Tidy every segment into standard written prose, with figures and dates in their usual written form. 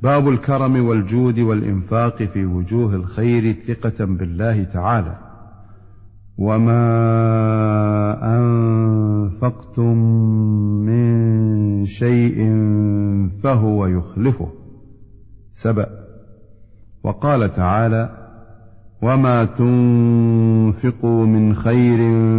باب الكرم والجود والإنفاق في وجوه الخير ثقة بالله تعالى. وما أنفقتم من شيء فهو يخلفه. سبأ. وقال تعالى: وما تنفقوا من خير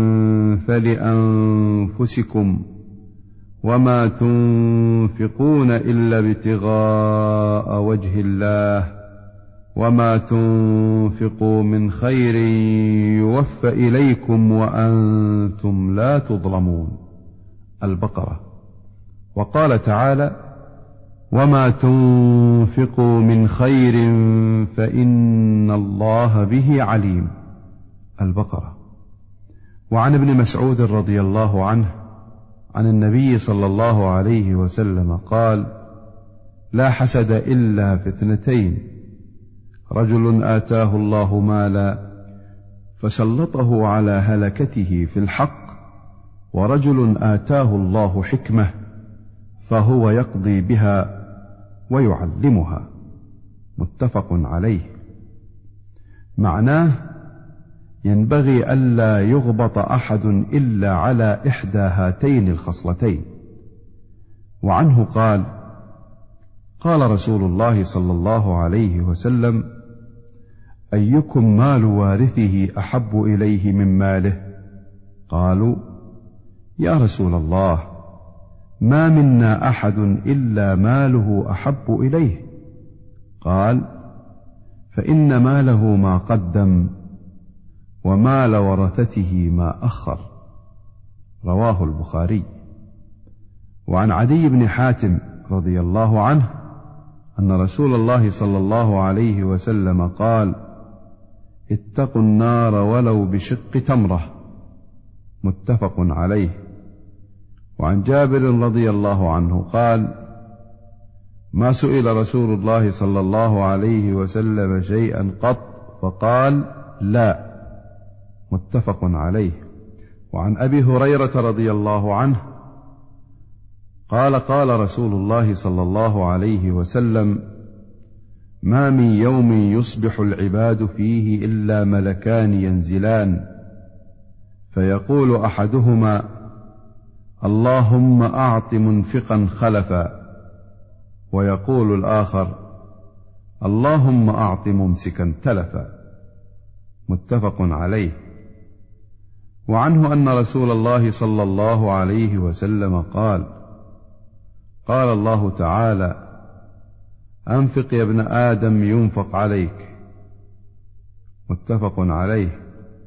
فلأنفسكم وما تنفقون إلا ابتغاء وجه الله وما تنفقوا من خير يوفى إليكم وأنتم لا تظلمون. البقرة. وقال تعالى: وما تنفقوا من خير فإن الله به عليم. البقرة. وعن ابن مسعود رضي الله عنه عن النبي صلى الله عليه وسلم قال: لا حسد إلا في اثنتين: رجل آتاه الله مالا فسلطه على هلكته في الحق، ورجل آتاه الله حكمة فهو يقضي بها ويعلمها. متفق عليه. معناه: ينبغي ألا يغبط أحد إلا على إحدى هاتين الخصلتين. وعنه قال: قال رسول الله صلى الله عليه وسلم: أيكم مال وارثه أحب إليه من ماله؟ قالوا: يا رسول الله، ما منا أحد إلا ماله أحب إليه. قال: فإن ماله ما قدم ومال ورثته ما أخر. رواه البخاري. وعن عدي بن حاتم رضي الله عنه أن رسول الله صلى الله عليه وسلم قال: اتقوا النار ولو بشق تمرة. متفق عليه. وعن جابر رضي الله عنه قال: ما سئل رسول الله صلى الله عليه وسلم شيئا قط فقال: لا. متفق عليه. وعن أبي هريرة رضي الله عنه قال: قال رسول الله صلى الله عليه وسلم: ما من يوم يصبح العباد فيه إلا ملكان ينزلان، فيقول أحدهما: اللهم أعط منفقا خلفا، ويقول الآخر: اللهم أعط ممسكا تلفا. متفق عليه. وعنه أن رسول الله صلى الله عليه وسلم قال: قال الله تعالى: أنفق يا ابن آدم ينفق عليك. متفق عليه.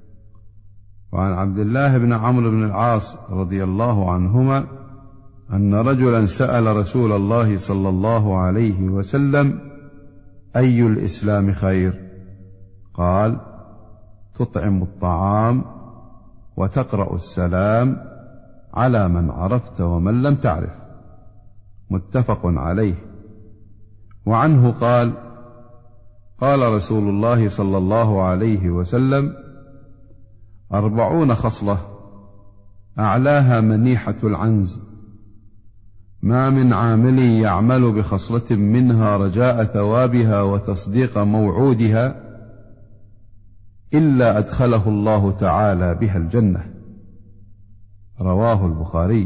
وعن عبد الله بن عمرو بن العاص رضي الله عنهما أن رجلا سأل رسول الله صلى الله عليه وسلم: أي الإسلام خير؟ قال: تطعم الطعام وتقرأ السلام على من عرفت ومن لم تعرف. متفق عليه. وعنه قال: قال رسول الله صلى الله عليه وسلم: 40 خصلة أعلاها منيحة العنز، ما من عامل يعمل بخصلة منها رجاء ثوابها وتصديق موعودها إلا أدخله الله تعالى بها الجنة. رواه البخاري.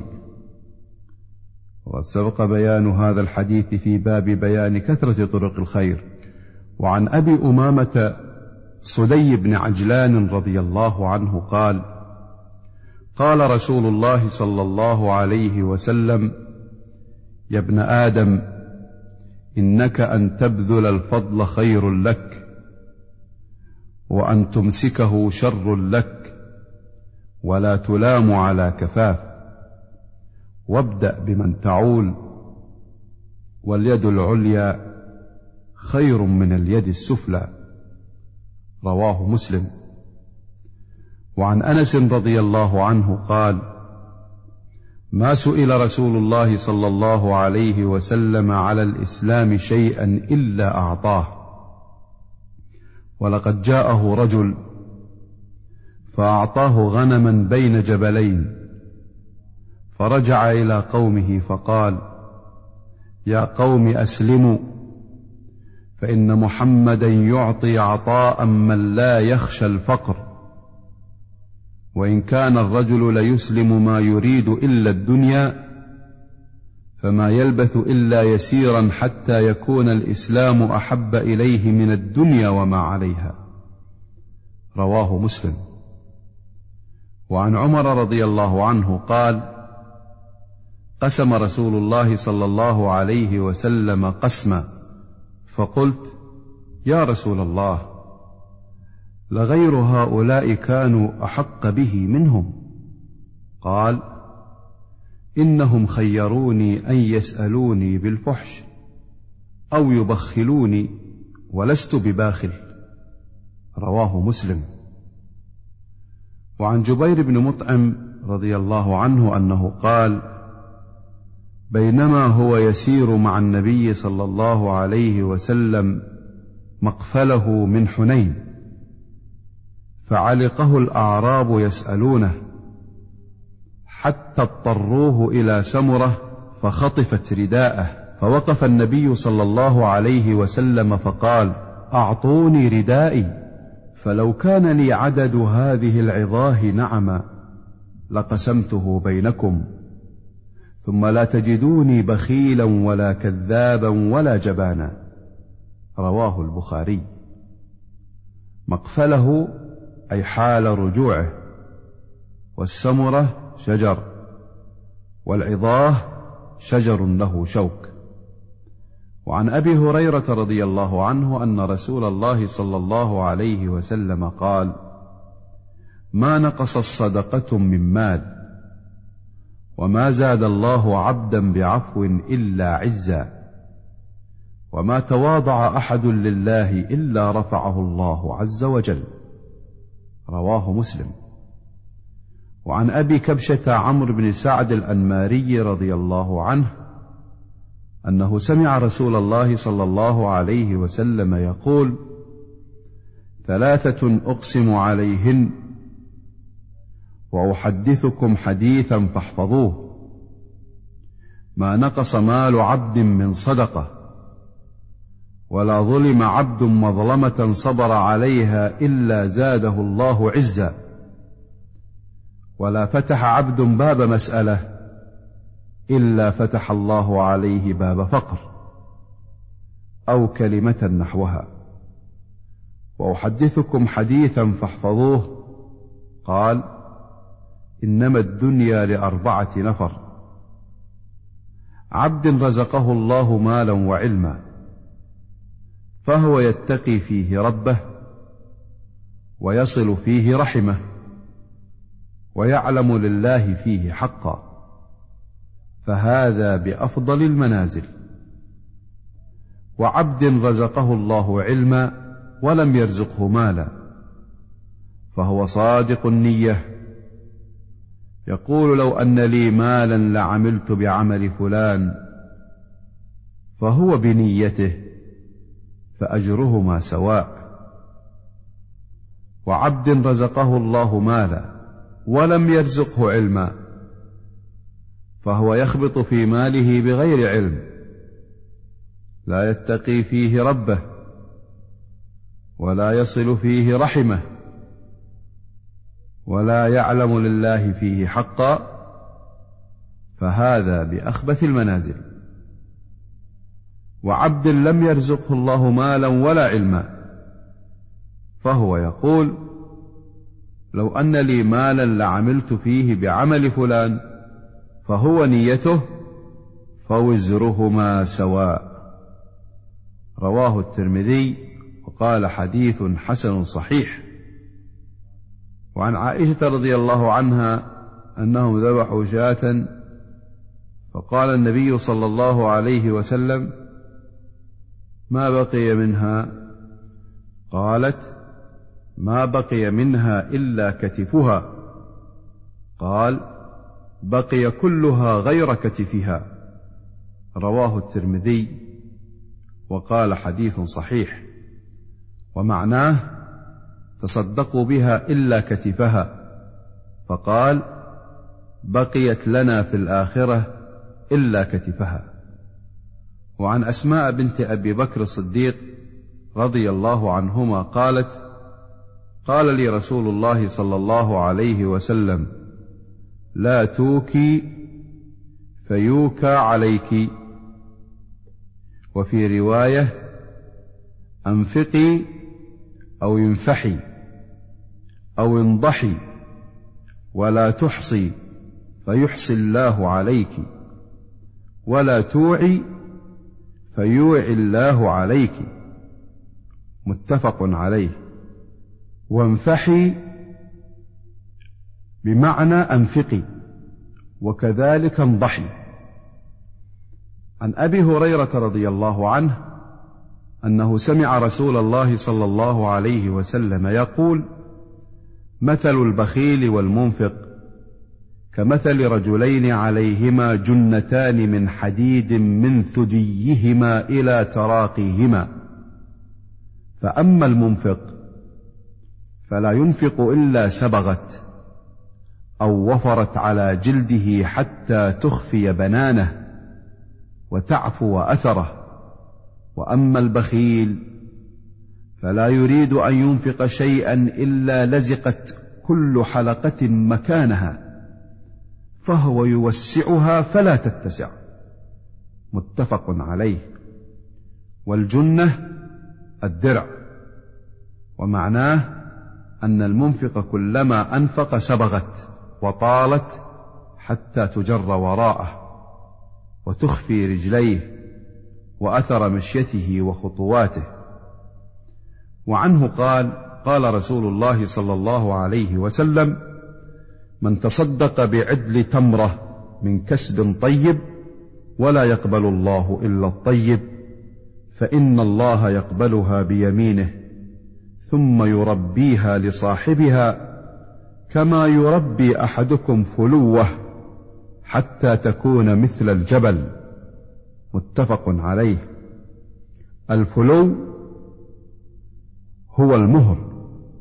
وقد سبق بيان هذا الحديث في باب بيان كثرة طرق الخير. وعن أبي أمامة صدي بن عجلان رضي الله عنه قال: قال رسول الله صلى الله عليه وسلم: يا ابن آدم، إنك أن تبذل الفضل خير لك، وأن تمسكه شر لك، ولا تلام على كفاف، وابدأ بمن تعول، واليد العليا خير من اليد السفلى. رواه مسلم. وعن أنس رضي الله عنه قال: ما سئل رسول الله صلى الله عليه وسلم على الإسلام شيئا إلا أعطاه، ولقد جاءه رجل فأعطاه غنما بين جبلين، فرجع إلى قومه فقال: يا قوم أسلموا فإن محمدا يعطي عطاء من لا يخشى الفقر، وإن كان الرجل ليسلم ما يريد إلا الدنيا فما يلبث إلا يسيرا حتى يكون الإسلام أحب إليه من الدنيا وما عليها. رواه مسلم. وعن عمر رضي الله عنه قال: قسم رسول الله صلى الله عليه وسلم قسما، فقلت: يا رسول الله، لغير هؤلاء كانوا أحق به منهم؟ قال: إنهم خيروني أن يسألوني بالفحش أو يبخلوني ولست بباخل. رواه مسلم. وعن جبير بن مطعم رضي الله عنه أنه قال: بينما هو يسير مع النبي صلى الله عليه وسلم مقفله من حنين، فعلقه الأعراب يسألونه حتى اضطروه إلى سمرة فخطفت رداءه، فوقف النبي صلى الله عليه وسلم فقال: أعطوني ردائي، فلو كان لي عدد هذه العظاه نعما لقسمته بينكم، ثم لا تجدوني بخيلا ولا كذابا ولا جبانا. رواه البخاري. مقفله أي حال رجوعه، والسمرة شجر، والعظاه شجر له شوك. وعن أبي هريرة رضي الله عنه أن رسول الله صلى الله عليه وسلم قال: ما نقص الصدقة من مال، وما زاد الله عبدا بعفو إلا عزا، وما تواضع أحد لله إلا رفعه الله عز وجل. رواه مسلم. وعن أبي كبشة عمرو بن سعد الأنماري رضي الله عنه أنه سمع رسول الله صلى الله عليه وسلم يقول: ثلاثة أقسم عليهن وأحدثكم حديثا فاحفظوه: ما نقص مال عبد من صدقة، ولا ظلم عبد مظلمة صبر عليها إلا زاده الله عزا، ولا فتح عبد باب مسألة إلا فتح الله عليه باب فقر، أو كلمة نحوها. وأحدثكم حديثا فاحفظوه: قال: إنما الدنيا لأربعة نفر: عبد رزقه الله مالا وعلما، فهو يتقي فيه ربه، ويصل فيه رحمه، ويعلم لله فيه حقا، فهذا بأفضل المنازل. وعبد رزقه الله علما ولم يرزقه مالا، فهو صادق النية، يقول: لو أن لي مالا لعملت بعمل فلان، فهو بنيته، فأجرهما سواء. وعبد رزقه الله مالا ولم يرزقه علما، فهو يخبط في ماله بغير علم، لا يتقي فيه ربه، ولا يصل فيه رحمه، ولا يعلم لله فيه حقا، فهذا بأخبث المنازل. وعبد لم يرزقه الله مالا ولا علما، فهو يقول: لو أن لي مالا لعملت فيه بعمل فلان، فهو نيته، فوزرهما سواء. رواه الترمذي وقال: حديث حسن صحيح. وعن عائشة رضي الله عنها أنهم ذبحوا شاة، فقال النبي صلى الله عليه وسلم: ما بقي منها؟ قالت: ما بقي منها إلا كتفها. قال: بقي كلها غير كتفها. رواه الترمذي وقال: حديث صحيح. ومعناه: تصدقوا بها إلا كتفها. فقال: بقيت لنا في الآخرة إلا كتفها. وعن أسماء بنت أبي بكر الصديق رضي الله عنهما قالت: قال لي رسول الله صلى الله عليه وسلم: لا توكي فيوكى عليك. وفي رواية: أنفقي أو ينفحي أو انضحي ولا تحصي فيحصي الله عليك، ولا توعي فيوعي الله عليك. متفق عليه. وانفحي بمعنى أنفقي، وكذلك انضحي. عن أبي هريرة رضي الله عنه أنه سمع رسول الله صلى الله عليه وسلم يقول: مثل البخيل والمنفق كمثل رجلين عليهما جنتان من حديد من ثديهما إلى تراقيهما، فأما المنفق فلا ينفق إلا سبغت أو وفرت على جلده حتى تخفي بنانه وتعفو أثره، وأما البخيل فلا يريد أن ينفق شيئا إلا لزقت كل حلقة مكانها، فهو يوسعها فلا تتسع. متفق عليه. والجنة الدرع، ومعناه أن المنفق كلما أنفق سبغت وطالت حتى تجر وراءه وتخفي رجليه وأثر مشيته وخطواته. وعنه قال: قال رسول الله صلى الله عليه وسلم: من تصدق بعدل تمرة من كسب طيب ولا يقبل الله إلا الطيب، فإن الله يقبلها بيمينه ثم يربيها لصاحبها كما يربي أحدكم فلوه حتى تكون مثل الجبل. متفق عليه. الفلو هو المهر.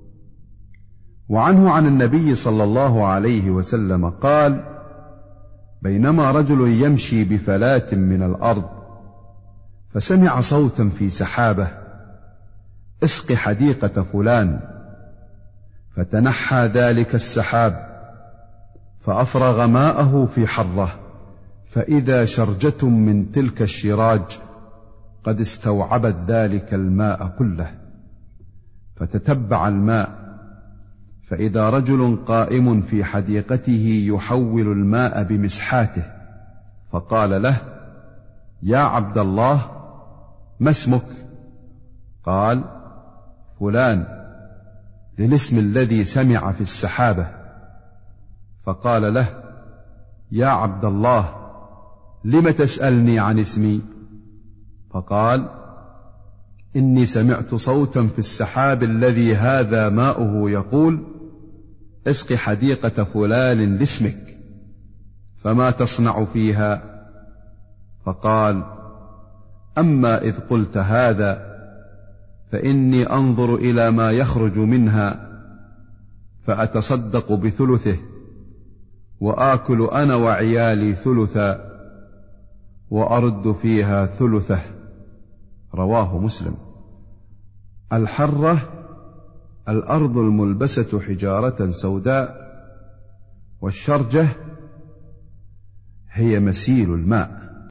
وعنه عن النبي صلى الله عليه وسلم قال: بينما رجل يمشي بفلاة من الأرض فسمع صوتا في سحابة: اسق حديقة فلان. فتنحى ذلك السحاب فأفرغ ماءه في حره، فإذا شرجة من تلك الشراج قد استوعبت ذلك الماء كله، فتتبع الماء فإذا رجل قائم في حديقته يحول الماء بمسحاته، فقال له: يا عبد الله، ما اسمك؟ قال: فلان، للاسم الذي سمع في السحابة. فقال له: يا عبد الله، لم تسألني عن اسمي؟ فقال: إني سمعت صوتا في السحاب الذي هذا ماؤه يقول: اسق حديقة فلان لاسمك، فما تصنع فيها؟ فقال: أما إذ قلت هذا فإني أنظر إلى ما يخرج منها فأتصدق بثلثه، وآكل أنا وعيالي ثلثا، وأرد فيها ثلثه. رواه مسلم. الحرة الأرض الملبسة حجارة سوداء، والشرجة هي مسيل الماء.